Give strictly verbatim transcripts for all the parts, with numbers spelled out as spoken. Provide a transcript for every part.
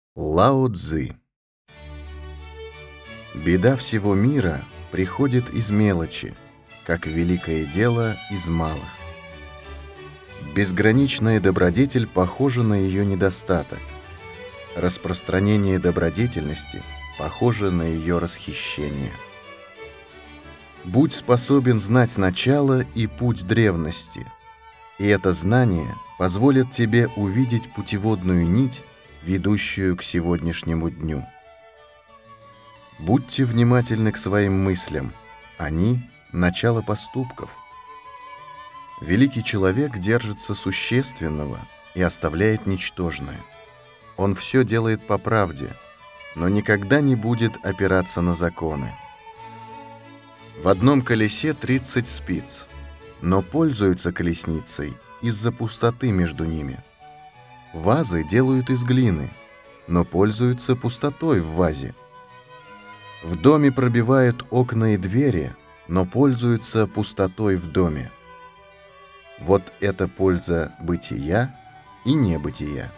Лао Цзы. Беда всего мира приходит из мелочи, как великое дело из малых. Безграничная добродетель похожа на ее недостаток. Распространение добродетельности похоже на ее расхищение. Будь способен знать начало и путь древности, и это знание позволит тебе увидеть путеводную нить, ведущую к сегодняшнему дню. Будьте внимательны к своим мыслям, они – начало поступков. Великий человек держится существенного и оставляет ничтожное. Он все делает по правде, но никогда не будет опираться на законы. В одном колесе тридцать спиц, но пользуются колесницей из-за пустоты между ними. Вазы делают из глины, но пользуются пустотой в вазе. В доме пробивают окна и двери, но пользуются пустотой в доме. Вот это польза бытия и небытия.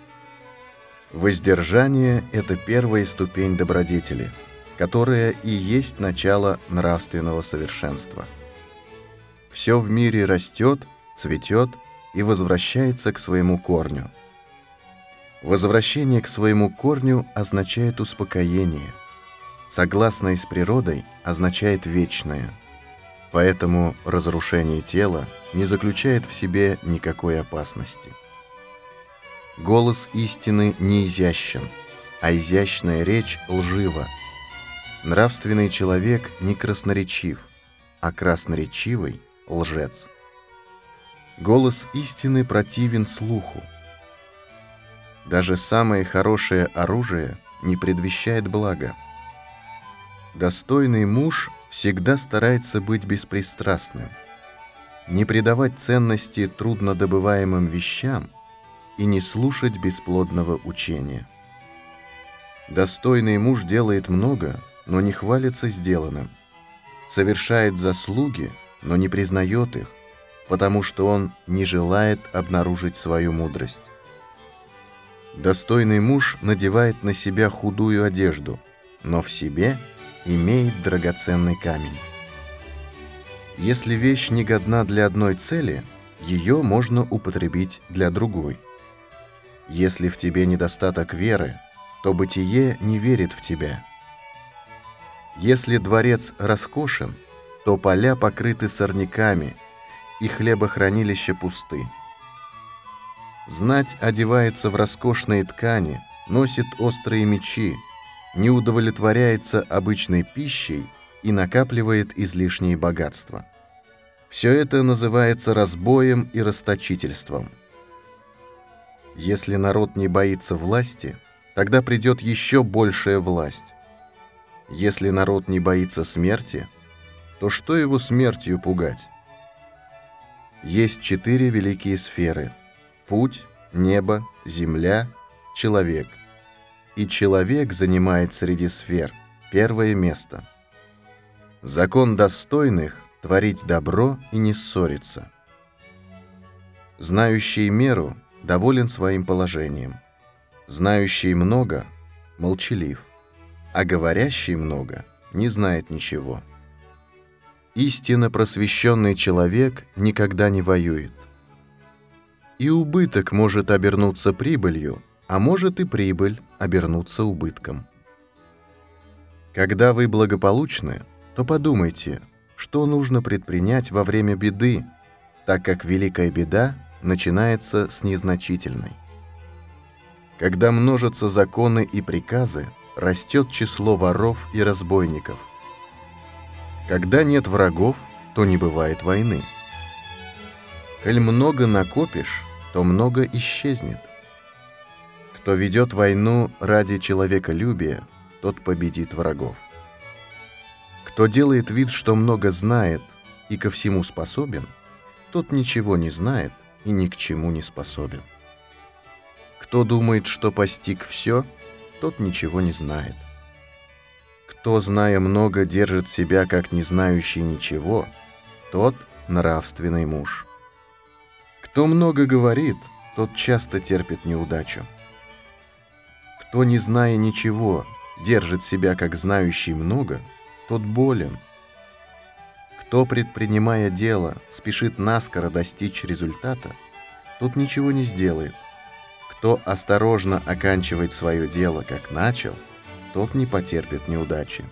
Воздержание – это первая ступень добродетели, которая и есть начало нравственного совершенства. Все в мире растет, цветет и возвращается к своему корню. Возвращение к своему корню означает успокоение. Согласное с природой означает вечное. Поэтому разрушение тела не заключает в себе никакой опасности. Голос истины не изящен, а изящная речь лжива. Нравственный человек не красноречив, а красноречивый – лжец. Голос истины противен слуху. Даже самое хорошее оружие не предвещает блага. Достойный муж всегда старается быть беспристрастным, не придавать ценности труднодобываемым вещам и не слушать бесплодного учения. Достойный муж делает много, но не хвалится сделанным, совершает заслуги, но не признает их, потому что он не желает обнаружить свою мудрость. Достойный муж надевает на себя худую одежду, но в себе имеет драгоценный камень. Если вещь не годна для одной цели, ее можно употребить для другой. Если в тебе недостаток веры, то бытие не верит в тебя. Если дворец роскошен, то поля покрыты сорняками, и хлебохранилища пусты. Знать одевается в роскошные ткани, носит острые мечи, не удовлетворяется обычной пищей и накапливает излишние богатства. Все это называется разбоем и расточительством. Если народ не боится власти, тогда придет еще большая власть. Если народ не боится смерти, то что его смертью пугать? Есть четыре великие сферы – путь, небо, земля, человек. И человек занимает среди сфер первое место. Закон достойных – творить добро и не ссориться. Знающий меру доволен своим положением. Знающий много – молчалив, а говорящий много не знает ничего. Истинно просвещенный человек никогда не воюет. И убыток может обернуться прибылью, а может и прибыль обернуться убытком. Когда вы благополучны, то подумайте, что нужно предпринять во время беды, так как великая беда начинается с незначительной. Когда множатся законы и приказы, растет число воров и разбойников. Когда нет врагов, то не бывает войны. Коль много накопишь, то много исчезнет. Кто ведет войну ради человеколюбия, тот победит врагов. Кто делает вид, что много знает и ко всему способен, тот ничего не знает и ни к чему не способен. Кто думает, что постиг все, тот ничего не знает. Кто, зная много, держит себя как не знающий ничего, тот нравственный муж. Кто много говорит, тот часто терпит неудачу. Кто, не зная ничего, держит себя как знающий много, тот болен. Кто, предпринимая дело, спешит наскоро достичь результата, тот ничего не сделает. Кто осторожно оканчивает свое дело, как начал, тот не потерпит неудачи.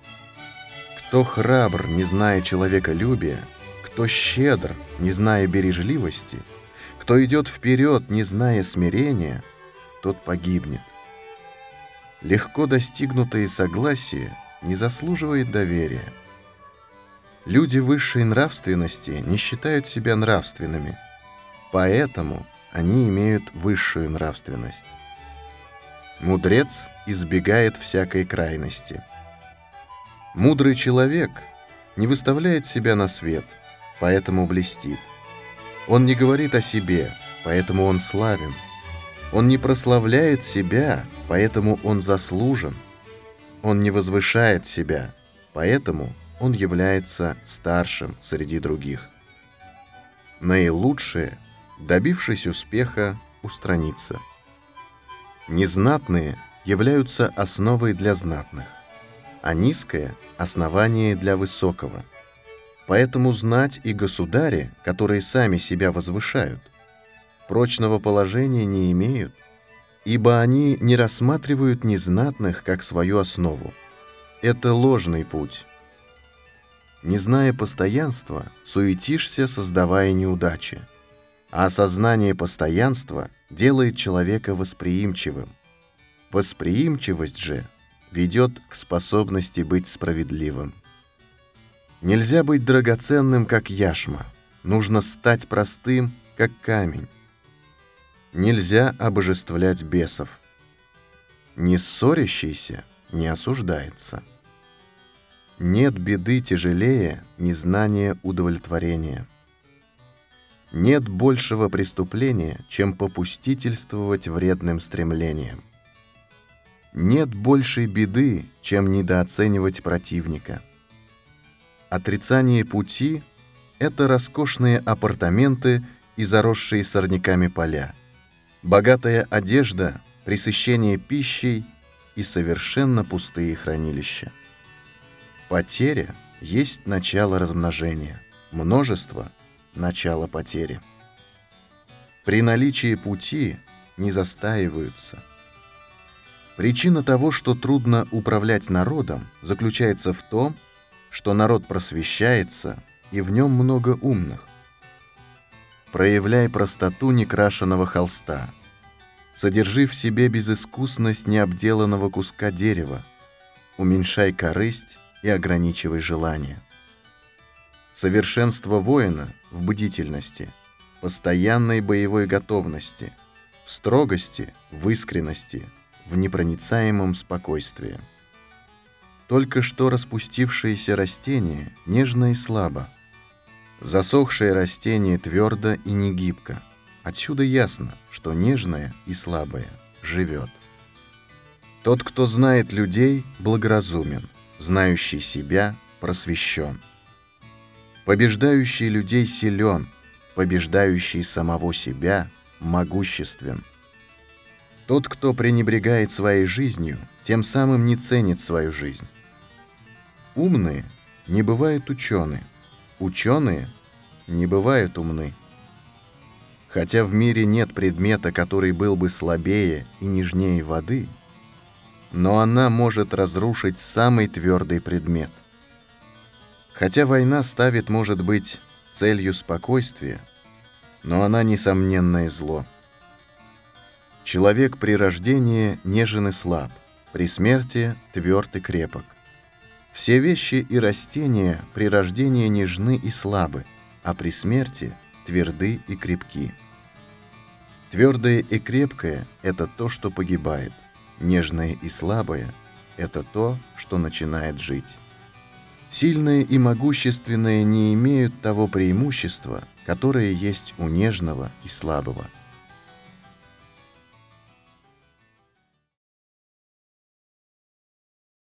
Кто храбр, не зная человеколюбия, кто щедр, не зная бережливости, кто идет вперед, не зная смирения, тот погибнет. Легко достигнутое согласие не заслуживает доверия. Люди высшей нравственности не считают себя нравственными, поэтому они имеют высшую нравственность. Мудрец избегает всякой крайности. Мудрый человек не выставляет себя на свет, поэтому блестит. Он не говорит о себе, поэтому он славен. Он не прославляет себя, поэтому он заслужен. Он не возвышает себя, поэтому он является старшим среди других. Наилучшее, добившись успеха, устраниться. Незнатные являются основой для знатных, а низкое – основание для высокого. Поэтому знать и государи, которые сами себя возвышают, прочного положения не имеют, ибо они не рассматривают незнатных как свою основу. Это ложный путь. Не зная постоянства, суетишься, создавая неудачи, а осознание постоянства делает человека восприимчивым. Восприимчивость же ведет к способности быть справедливым. Нельзя быть драгоценным, как яшма, нужно стать простым, как камень. Нельзя обожествлять бесов. Не ссорящийся не осуждается. Нет беды тяжелее незнания удовлетворения. Нет большего преступления, чем попустительствовать вредным стремлениям. Нет большей беды, чем недооценивать противника. Отрицание пути – это роскошные апартаменты и заросшие сорняками поля, богатая одежда, пресыщение пищей и совершенно пустые хранилища. Потеря есть начало размножения, множество – начало потери. При наличии пути не застаиваются. Причина того, что трудно управлять народом, заключается в том, что народ просвещается, и в нем много умных. Проявляй простоту некрашенного холста. Содержи в себе безыскусность необделанного куска дерева. Уменьшай корысть и ограничивай желания. Совершенство воина в бдительности, постоянной боевой готовности, в строгости, в искренности, в непроницаемом спокойствии. Только что распустившееся растение нежно и слабо. Засохшее растение твердо и не гибко. Отсюда ясно, что нежное и слабое живет. Тот, кто знает людей, благоразумен, знающий себя просвещен. Побеждающий людей силен, побеждающий самого себя могуществен. Тот, кто пренебрегает своей жизнью, тем самым не ценит свою жизнь. Умные не бывают ученые, ученые не бывают умны. Хотя в мире нет предмета, который был бы слабее и нежнее воды, но она может разрушить самый твердый предмет. Хотя война ставит, может быть, целью спокойствия, но она несомненное зло. Человек при рождении нежен и слаб, при смерти тверд и крепок. Все вещи и растения при рождении нежны и слабы, а при смерти тверды и крепки. Твердое и крепкое – это то, что погибает. Нежное и слабое – это то, что начинает жить. Сильные и могущественные не имеют того преимущества, которое есть у нежного и слабого.